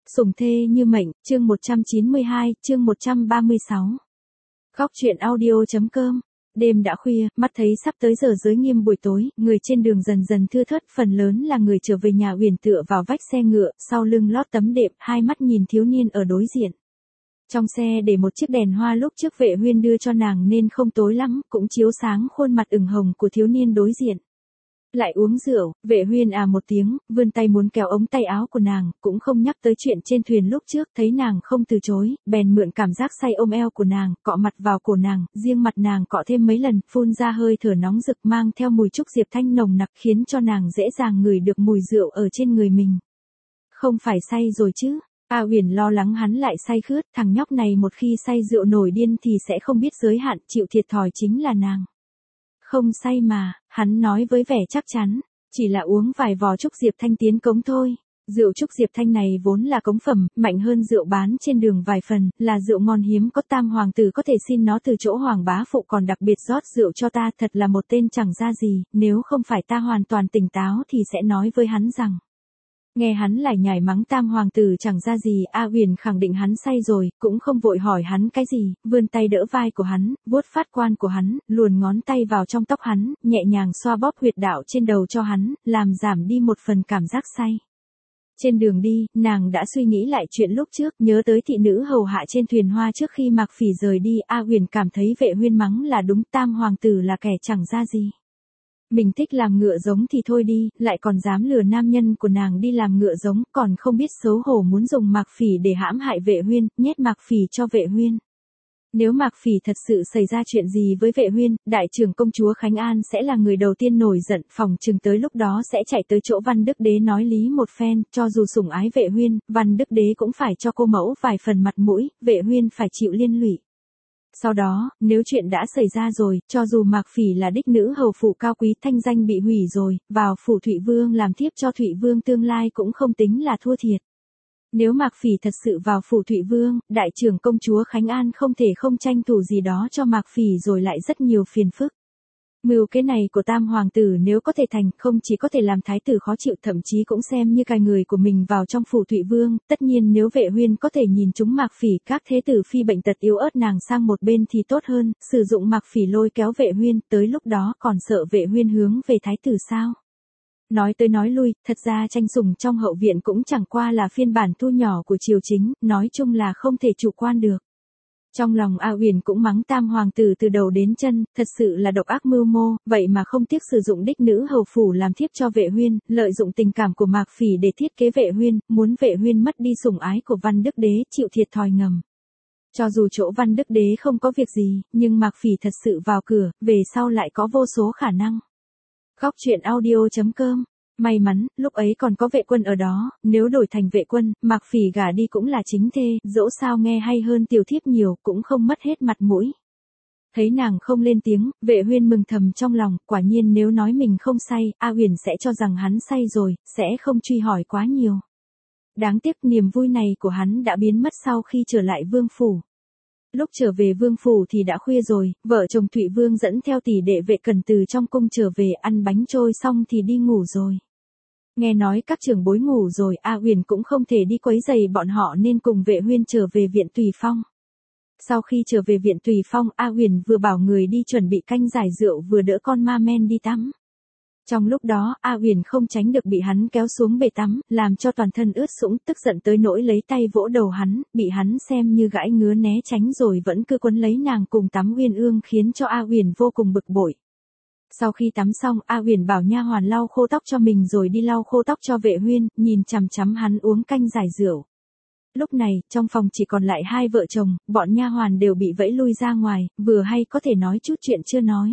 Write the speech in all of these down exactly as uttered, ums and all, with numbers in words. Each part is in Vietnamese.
Sủng thê như mệnh, chương một trăm chín mươi hai, chương một trăm ba mươi sáu. Góc truyện audio.com. Đêm đã khuya, mắt thấy sắp tới giờ giới nghiêm buổi tối, người trên đường dần dần thưa thớt, phần lớn là người trở về nhà Uyển tựa vào vách xe ngựa, sau lưng lót tấm đệm, hai mắt nhìn thiếu niên ở đối diện. Trong xe để một chiếc đèn hoa lúc trước Vệ Huyên đưa cho nàng nên không tối lắm, cũng chiếu sáng khuôn mặt ửng hồng của thiếu niên đối diện. Lại uống rượu, Vệ Huyên à một tiếng, vươn tay muốn kéo ống tay áo của nàng, cũng không nhắc tới chuyện trên thuyền lúc trước, thấy nàng không từ chối, bèn mượn cảm giác say ôm eo của nàng, cọ mặt vào cổ nàng, riêng mặt nàng cọ thêm mấy lần, phun ra hơi thở nóng rực mang theo mùi trúc diệp thanh nồng nặc khiến cho nàng dễ dàng ngửi được mùi rượu ở trên người mình. Không phải say rồi chứ? A Uyển lo lắng hắn lại say khướt, thằng nhóc này một khi say rượu nổi điên thì sẽ không biết giới hạn, chịu thiệt thòi chính là nàng. Không say mà, hắn nói với vẻ chắc chắn, chỉ là uống vài vò trúc diệp thanh tiến cống thôi. Rượu trúc diệp thanh này vốn là cống phẩm, mạnh hơn rượu bán trên đường vài phần, là rượu ngon hiếm có, tam hoàng tử có thể xin nó từ chỗ hoàng bá phụ còn đặc biệt rót rượu cho ta, thật là một tên chẳng ra gì, nếu không phải ta hoàn toàn tỉnh táo thì sẽ nói với hắn rằng. Nghe hắn lại nhảy mắng tam hoàng tử chẳng ra gì, A Uyển khẳng định hắn say rồi, cũng không vội hỏi hắn cái gì, vươn tay đỡ vai của hắn, vuốt phát quan của hắn, luồn ngón tay vào trong tóc hắn, nhẹ nhàng xoa bóp huyệt đạo trên đầu cho hắn, làm giảm đi một phần cảm giác say. Trên đường đi, nàng đã suy nghĩ lại chuyện lúc trước, nhớ tới thị nữ hầu hạ trên thuyền hoa trước khi Mạc Phỉ rời đi, A Uyển cảm thấy Vệ Huyên mắng là đúng, tam hoàng tử là kẻ chẳng ra gì. Mình thích làm ngựa giống thì thôi đi, lại còn dám lừa nam nhân của nàng đi làm ngựa giống, còn không biết xấu hổ muốn dùng Mạc Phỉ để hãm hại Vệ Huyên, nhét Mạc Phỉ cho Vệ Huyên. Nếu Mạc Phỉ thật sự xảy ra chuyện gì với Vệ Huyên, đại trưởng công chúa Khánh An sẽ là người đầu tiên nổi giận, phòng chừng tới lúc đó sẽ chạy tới chỗ Văn Đức Đế nói lý một phen, cho dù sủng ái Vệ Huyên, Văn Đức Đế cũng phải cho cô mẫu vài phần mặt mũi, Vệ Huyên phải chịu liên lụy. Sau đó, nếu chuyện đã xảy ra rồi, cho dù Mạc Phỉ là đích nữ hầu phủ cao quý, thanh danh bị hủy rồi, vào phủ Thụy Vương làm thiếp cho Thụy Vương tương lai cũng không tính là thua thiệt. Nếu Mạc Phỉ thật sự vào phủ Thụy Vương, đại trưởng công chúa Khánh An không thể không tranh thủ gì đó cho Mạc Phỉ rồi lại rất nhiều phiền phức. Mưu kế này của tam hoàng tử nếu có thể thành, không chỉ có thể làm thái tử khó chịu, thậm chí cũng xem như cài người của mình vào trong phủ Thụy Vương, tất nhiên nếu Vệ Huyên có thể nhìn chúng Mạc Phỉ, các thế tử phi bệnh tật yếu ớt nàng sang một bên thì tốt hơn, sử dụng Mạc Phỉ lôi kéo Vệ Huyên, tới lúc đó còn sợ Vệ Huyên hướng về thái tử sao? Nói tới nói lui, thật ra tranh sủng trong hậu viện cũng chẳng qua là phiên bản thu nhỏ của triều chính, nói chung là không thể chủ quan được. Trong lòng A Uyển cũng mắng tam hoàng tử từ đầu đến chân, thật sự là độc ác mưu mô, vậy mà không tiếc sử dụng đích nữ hầu phủ làm thiếp cho Vệ Huyên, lợi dụng tình cảm của Mạc Phỉ để thiết kế Vệ Huyên, muốn Vệ Huyên mất đi sủng ái của Văn Đức Đế, chịu thiệt thòi ngầm. Cho dù chỗ Văn Đức Đế không có việc gì, nhưng Mạc Phỉ thật sự vào cửa, về sau lại có vô số khả năng. Góc truyện audio.com. May mắn, lúc ấy còn có Vệ Quân ở đó, nếu đổi thành Vệ Quân, Mạc Phỉ gả đi cũng là chính thê, dẫu sao nghe hay hơn tiểu thiếp nhiều, cũng không mất hết mặt mũi. Thấy nàng không lên tiếng, Vệ Huyên mừng thầm trong lòng, quả nhiên nếu nói mình không say, A Uyển sẽ cho rằng hắn say rồi, sẽ không truy hỏi quá nhiều. Đáng tiếc niềm vui này của hắn đã biến mất sau khi trở lại vương phủ. Lúc trở về vương phủ thì đã khuya rồi, vợ chồng Thụy Vương dẫn theo tỷ đệ Vệ Cẩn từ trong cung trở về, ăn bánh trôi xong thì đi ngủ rồi. Nghe nói các trưởng bối ngủ rồi, A Uyển cũng không thể đi quấy rầy bọn họ nên cùng Vệ Huyên trở về viện Tùy Phong. Sau khi trở về viện Tùy Phong, A Uyển vừa bảo người đi chuẩn bị canh giải rượu vừa đỡ con ma men đi tắm. Trong lúc đó, A Uyển không tránh được bị hắn kéo xuống bể tắm, làm cho toàn thân ướt sũng, tức giận tới nỗi lấy tay vỗ đầu hắn, bị hắn xem như gãi ngứa né tránh rồi vẫn cứ quấn lấy nàng cùng tắm uyên ương khiến cho A Uyển vô cùng bực bội. Sau khi tắm xong, A Uyển bảo nha hoàn lau khô tóc cho mình rồi đi lau khô tóc cho Vệ Huyên, nhìn chằm chằm hắn uống canh giải rượu. Lúc này, trong phòng chỉ còn lại hai vợ chồng, bọn nha hoàn đều bị vẫy lui ra ngoài, vừa hay có thể nói chút chuyện chưa nói.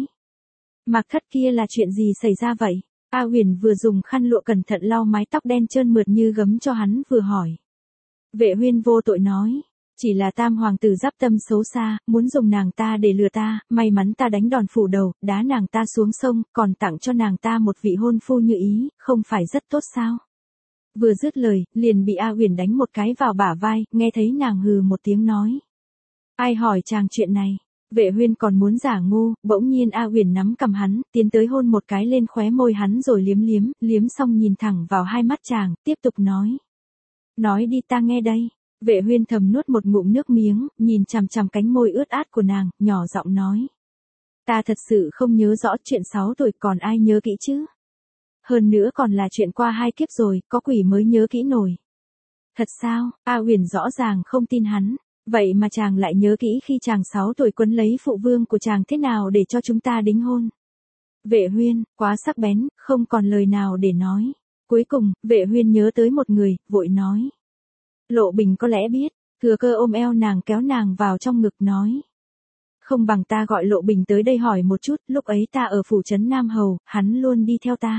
Mạc Thất kia là chuyện gì xảy ra vậy? A Uyển vừa dùng khăn lụa cẩn thận lau mái tóc đen trơn mượt như gấm cho hắn vừa hỏi. Vệ Huyên vô tội nói. Chỉ là tam hoàng tử giáp tâm xấu xa, muốn dùng nàng ta để lừa ta, may mắn ta đánh đòn phủ đầu, đá nàng ta xuống sông, còn tặng cho nàng ta một vị hôn phu như ý, không phải rất tốt sao? Vừa dứt lời, liền bị A Uyển đánh một cái vào bả vai, nghe thấy nàng hừ một tiếng nói. Ai hỏi chàng chuyện này? Vệ Huyên còn muốn giả ngu, bỗng nhiên A Uyển nắm cầm hắn, tiến tới hôn một cái lên khóe môi hắn rồi liếm liếm, liếm xong nhìn thẳng vào hai mắt chàng, tiếp tục nói. Nói đi ta nghe đây. Vệ Huyên thầm nuốt một ngụm nước miếng, nhìn chằm chằm cánh môi ướt át của nàng, nhỏ giọng nói. Ta thật sự không nhớ rõ chuyện sáu tuổi còn ai nhớ kỹ chứ. Hơn nữa còn là chuyện qua hai kiếp rồi, có quỷ mới nhớ kỹ nổi. Thật sao? A Huyền rõ ràng không tin hắn. Vậy mà chàng lại nhớ kỹ khi chàng sáu tuổi quấn lấy phụ vương của chàng thế nào để cho chúng ta đính hôn. Vệ Huyên, quá sắc bén, không còn lời nào để nói. Cuối cùng, Vệ Huyên nhớ tới một người, vội nói. Lộ Bình có lẽ biết, thừa cơ ôm eo nàng kéo nàng vào trong ngực nói. Không bằng ta gọi Lộ Bình tới đây hỏi một chút, lúc ấy ta ở phủ trấn Nam Hầu, hắn luôn đi theo ta.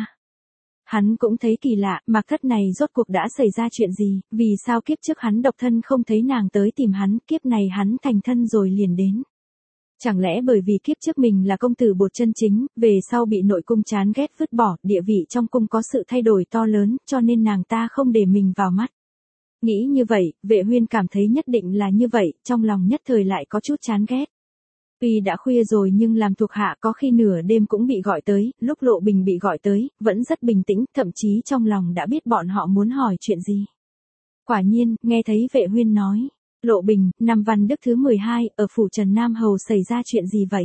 Hắn cũng thấy kỳ lạ, Mạc Thất này rốt cuộc đã xảy ra chuyện gì, vì sao kiếp trước hắn độc thân không thấy nàng tới tìm hắn, kiếp này hắn thành thân rồi liền đến. Chẳng lẽ bởi vì kiếp trước mình là công tử bột chân chính, về sau bị nội cung chán ghét vứt bỏ, địa vị trong cung có sự thay đổi to lớn, cho nên nàng ta không để mình vào mắt. Nghĩ như vậy, Vệ Huyên cảm thấy nhất định là như vậy, trong lòng nhất thời lại có chút chán ghét. Tuy đã khuya rồi nhưng làm thuộc hạ có khi nửa đêm cũng bị gọi tới, lúc Lộ Bình bị gọi tới, vẫn rất bình tĩnh, thậm chí trong lòng đã biết bọn họ muốn hỏi chuyện gì. Quả nhiên, nghe thấy Vệ Huyên nói, Lộ Bình, năm Văn Đức thứ mười hai, ở phủ Trần Nam Hầu xảy ra chuyện gì vậy?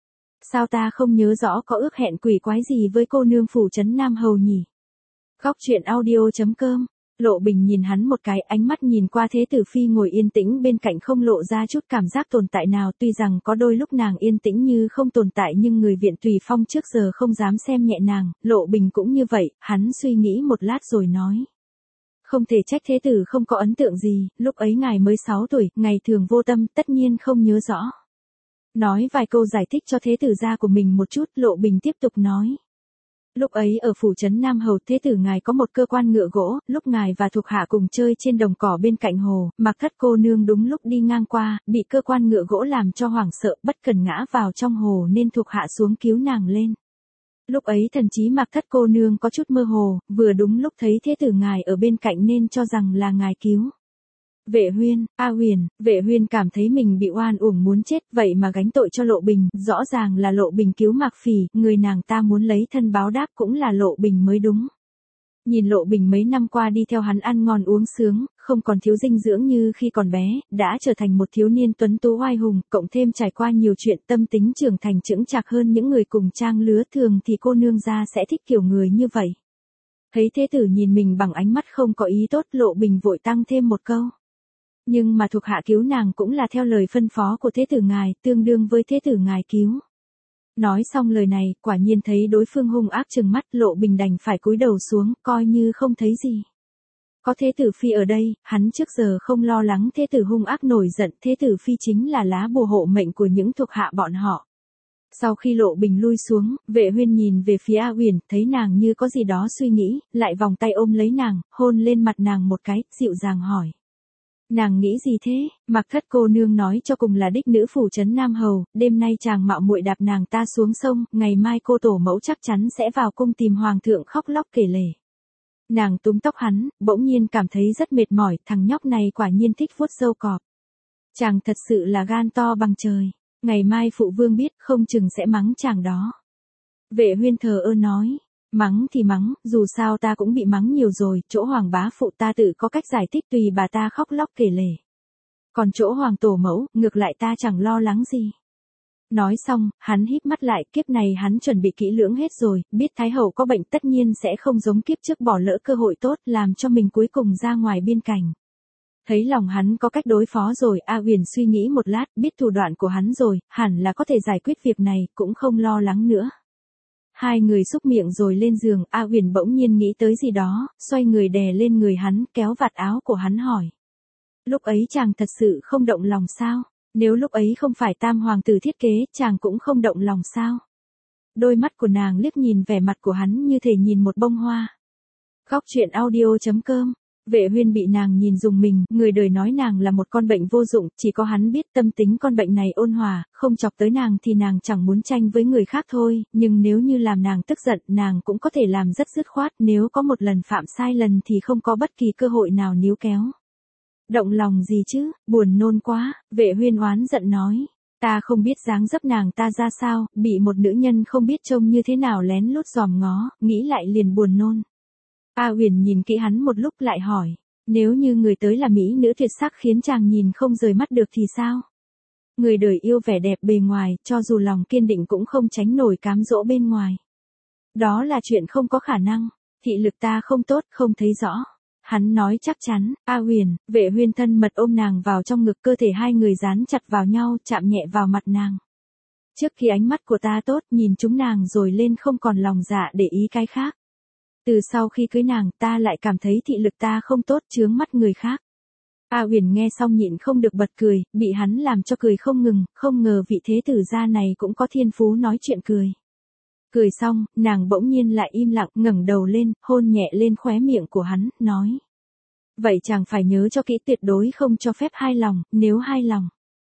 Sao ta không nhớ rõ có ước hẹn quỷ quái gì với cô nương phủ Trấn Nam Hầu nhỉ? Góc truyện audio chấm com. Lộ Bình nhìn hắn một cái, ánh mắt nhìn qua Thế Tử Phi ngồi yên tĩnh bên cạnh không lộ ra chút cảm giác tồn tại nào, tuy rằng có đôi lúc nàng yên tĩnh như không tồn tại nhưng người viện Tùy Phong trước giờ không dám xem nhẹ nàng, Lộ Bình cũng như vậy, hắn suy nghĩ một lát rồi nói. Không thể trách Thế Tử không có ấn tượng gì, lúc ấy ngài mới sáu tuổi, ngày thường vô tâm, tất nhiên không nhớ rõ. Nói vài câu giải thích cho Thế Tử gia của mình một chút, Lộ Bình tiếp tục nói. Lúc ấy ở phủ trấn Nam Hầu, Thế Tử ngài có một cơ quan ngựa gỗ, lúc ngài và thuộc hạ cùng chơi trên đồng cỏ bên cạnh hồ, Mạc Thất cô nương đúng lúc đi ngang qua, bị cơ quan ngựa gỗ làm cho hoảng sợ, bất cần ngã vào trong hồ nên thuộc hạ xuống cứu nàng lên. Lúc ấy thần trí Mạc Thất cô nương có chút mơ hồ, vừa đúng lúc thấy Thế Tử ngài ở bên cạnh nên cho rằng là ngài cứu. Vệ Huyên, A Huyền, Vệ Huyên cảm thấy mình bị oan uổng muốn chết, vậy mà gánh tội cho Lộ Bình, rõ ràng là Lộ Bình cứu Mạc Phỉ, người nàng ta muốn lấy thân báo đáp cũng là Lộ Bình mới đúng. Nhìn Lộ Bình mấy năm qua đi theo hắn ăn ngon uống sướng, không còn thiếu dinh dưỡng như khi còn bé, đã trở thành một thiếu niên tuấn tú oai hùng, cộng thêm trải qua nhiều chuyện, tâm tính trưởng thành chững chạc hơn những người cùng trang lứa, thường thì cô nương gia sẽ thích kiểu người như vậy. Thấy Thế Tử nhìn mình bằng ánh mắt không có ý tốt, Lộ Bình vội tăng thêm một câu. Nhưng mà thuộc hạ cứu nàng cũng là theo lời phân phó của Thế Tử ngài, tương đương với Thế Tử ngài cứu. Nói xong lời này, quả nhiên thấy đối phương hung ác trừng mắt, Lộ Bình đành phải cúi đầu xuống, coi như không thấy gì. Có Thế Tử Phi ở đây, hắn trước giờ không lo lắng Thế Tử hung ác nổi giận, Thế Tử Phi chính là lá bùa hộ mệnh của những thuộc hạ bọn họ. Sau khi Lộ Bình lui xuống, Vệ Huyên nhìn về phía A Huyền, thấy nàng như có gì đó suy nghĩ, lại vòng tay ôm lấy nàng, hôn lên mặt nàng một cái, dịu dàng hỏi. Nàng nghĩ gì thế? Mạc Thất cô nương nói cho cùng là đích nữ phủ trấn Nam Hầu, đêm nay chàng mạo muội đạp nàng ta xuống sông, ngày mai cô tổ mẫu chắc chắn sẽ vào cung tìm hoàng thượng khóc lóc kể lể. Nàng túm tóc hắn, bỗng nhiên cảm thấy rất mệt mỏi, thằng nhóc này quả nhiên thích vuốt râu cọp. Chàng thật sự là gan to bằng trời, ngày mai phụ vương biết không chừng sẽ mắng chàng đó. Vệ Huyên thờ ơ nói. Mắng thì mắng, dù sao ta cũng bị mắng nhiều rồi, chỗ hoàng bá phụ ta tự có cách giải thích tùy bà ta khóc lóc kể lể. Còn chỗ hoàng tổ mẫu, ngược lại ta chẳng lo lắng gì. Nói xong, hắn híp mắt lại, kiếp này hắn chuẩn bị kỹ lưỡng hết rồi, biết Thái Hậu có bệnh tất nhiên sẽ không giống kiếp trước bỏ lỡ cơ hội tốt, làm cho mình cuối cùng ra ngoài biên cảnh. Thấy lòng hắn có cách đối phó rồi, A Huyền suy nghĩ một lát, biết thủ đoạn của hắn rồi, hẳn là có thể giải quyết việc này, cũng không lo lắng nữa. Hai người xúc miệng rồi lên giường, A Huyền bỗng nhiên nghĩ tới gì đó, xoay người đè lên người hắn, kéo vạt áo của hắn hỏi. Lúc ấy chàng thật sự không động lòng sao? Nếu lúc ấy không phải tam hoàng tử thiết kế, chàng cũng không động lòng sao? Đôi mắt của nàng liếc nhìn vẻ mặt của hắn như thể nhìn một bông hoa. Góc truyện audio chấm com. Vệ Huyên bị nàng nhìn dùng mình, người đời nói nàng là một con bệnh vô dụng, chỉ có hắn biết tâm tính con bệnh này ôn hòa, không chọc tới nàng thì nàng chẳng muốn tranh với người khác thôi, nhưng nếu như làm nàng tức giận, nàng cũng có thể làm rất dứt khoát, nếu có một lần phạm sai lần thì không có bất kỳ cơ hội nào níu kéo. Động lòng gì chứ, buồn nôn quá, Vệ Huyên oán giận nói. Ta không biết dáng dấp nàng ta ra sao, bị một nữ nhân không biết trông như thế nào lén lút dòm ngó, nghĩ lại liền buồn nôn. A Huyền nhìn kỹ hắn một lúc lại hỏi, Nếu như người tới là mỹ nữ tuyệt sắc khiến chàng nhìn không rời mắt được thì sao? Người đời yêu vẻ đẹp bề ngoài, cho dù lòng kiên định cũng không tránh nổi cám dỗ bên ngoài. Đó là chuyện không có khả năng, thị lực ta không tốt, không thấy rõ. Hắn nói chắc chắn. A Huyền, Vệ Huyên thân mật ôm nàng vào trong ngực, cơ thể hai người dán chặt vào nhau, chạm nhẹ vào mặt nàng. Trước khi ánh mắt của ta tốt, nhìn chúng nàng rồi lên không còn lòng dạ để ý cái khác. Từ sau khi cưới nàng, ta lại cảm thấy thị lực ta không tốt, chướng mắt người khác. A Huyền nghe xong nhịn không được bật cười, bị hắn làm cho cười không ngừng, không ngờ vị thế tử gia này cũng có thiên phú nói chuyện cười. Cười xong, nàng bỗng nhiên lại im lặng, ngẩng đầu lên, hôn nhẹ lên khóe miệng của hắn, nói. Vậy chàng phải nhớ cho kỹ, tuyệt đối không cho phép hai lòng, nếu hai lòng.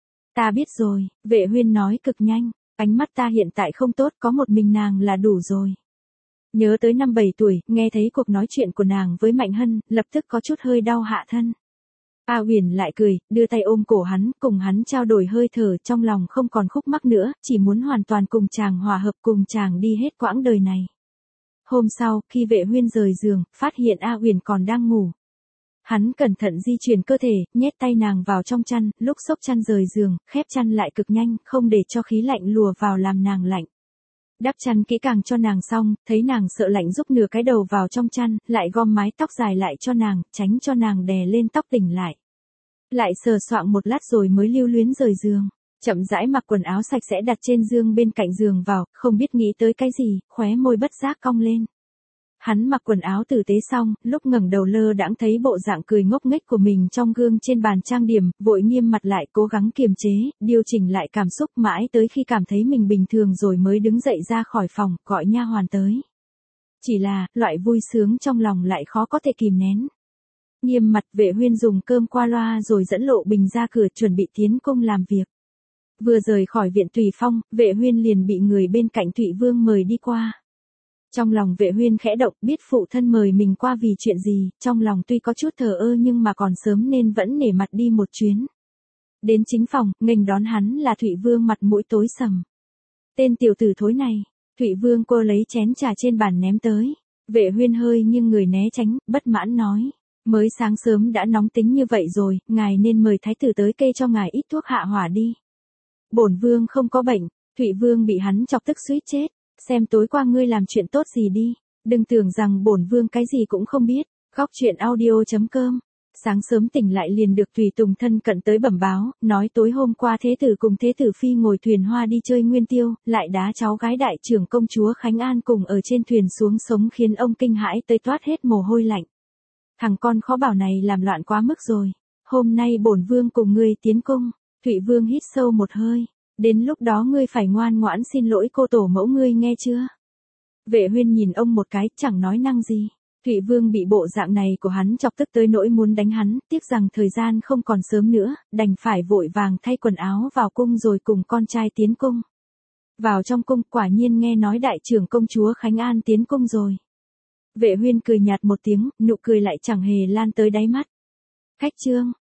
Ta biết rồi, Vệ Huyên nói cực nhanh, ánh mắt ta hiện tại không tốt, có một mình nàng là đủ rồi. Nhớ tới năm bảy tuổi, nghe thấy cuộc nói chuyện của nàng với Mạnh Hân, lập tức có chút hơi đau hạ thân. A Huyền lại cười, đưa tay ôm cổ hắn, cùng hắn trao đổi hơi thở, trong lòng không còn khúc mắc nữa, chỉ muốn hoàn toàn cùng chàng hòa hợp, cùng chàng đi hết quãng đời này. Hôm sau, khi Vệ Huyên rời giường, phát hiện A Huyền còn đang ngủ. Hắn cẩn thận di chuyển cơ thể, nhét tay nàng vào trong chăn, lúc xốc chăn rời giường, khép chăn lại cực nhanh, không để cho khí lạnh lùa vào làm nàng lạnh. Đắp chăn kỹ càng cho nàng xong, thấy nàng sợ lạnh rúc nửa cái đầu vào trong chăn, lại gom mái tóc dài lại cho nàng, tránh cho nàng đè lên tóc tỉnh lại. Lại sờ soạng một lát rồi mới lưu luyến rời giường, chậm rãi mặc quần áo sạch sẽ đặt trên giường bên cạnh giường vào, không biết nghĩ tới cái gì, khóe môi bất giác cong lên. Hắn mặc quần áo tử tế xong, lúc ngẩng đầu lơ đãng thấy bộ dạng cười ngốc nghếch của mình trong gương trên bàn trang điểm, vội nghiêm mặt lại cố gắng kiềm chế, điều chỉnh lại cảm xúc mãi tới khi cảm thấy mình bình thường rồi mới đứng dậy ra khỏi phòng, gọi nha hoàn tới. Chỉ là, loại vui sướng trong lòng lại khó có thể kìm nén. Nghiêm mặt, Vệ Huyên dùng cơm qua loa rồi dẫn Lộ Bình ra cửa chuẩn bị tiến cung làm việc. Vừa rời khỏi viện Tùy Phong, Vệ Huyên liền bị người bên cạnh Thụy Vương mời đi qua. Trong lòng Vệ Huyên khẽ động, biết phụ thân mời mình qua vì chuyện gì, trong lòng tuy có chút thờ ơ nhưng mà còn sớm nên vẫn nể mặt đi một chuyến. Đến chính phòng, nghênh đón hắn là Thụy Vương mặt mũi tối sầm. Tên tiểu tử thối này, Thụy Vương cô lấy chén trà trên bàn ném tới. Vệ Huyên hơi nhưng người né tránh, bất mãn nói. Mới sáng sớm đã nóng tính như vậy rồi, ngài nên mời thái tử tới kê cho ngài ít thuốc hạ hỏa đi. Bổn vương không có bệnh. Thụy Vương bị hắn chọc tức suýt chết. Xem tối qua ngươi làm chuyện tốt gì đi, đừng tưởng rằng bổn vương cái gì cũng không biết. Góc truyện audio chấm com. Sáng sớm tỉnh lại liền được tùy tùng thân cận tới bẩm báo, nói tối hôm qua thế tử cùng thế tử phi ngồi thuyền hoa đi chơi Nguyên Tiêu, lại đá cháu gái đại trưởng công chúa Khánh An cùng ở trên thuyền xuống sống khiến ông kinh hãi tới toát hết mồ hôi lạnh. Thằng con khó bảo này làm loạn quá mức rồi. Hôm nay bổn vương cùng ngươi tiến cung. Thụy Vương hít sâu một hơi. Đến lúc đó ngươi phải ngoan ngoãn xin lỗi cô tổ mẫu ngươi nghe chưa? Vệ Huyên nhìn ông một cái, chẳng nói năng gì. Thụy Vương bị bộ dạng này của hắn chọc tức tới nỗi muốn đánh hắn, tiếc rằng thời gian không còn sớm nữa, đành phải vội vàng thay quần áo vào cung rồi cùng con trai tiến cung. Vào trong cung, quả nhiên nghe nói đại trưởng công chúa Khánh An tiến cung rồi. Vệ Huyên cười nhạt một tiếng, nụ cười lại chẳng hề lan tới đáy mắt. Khách trương,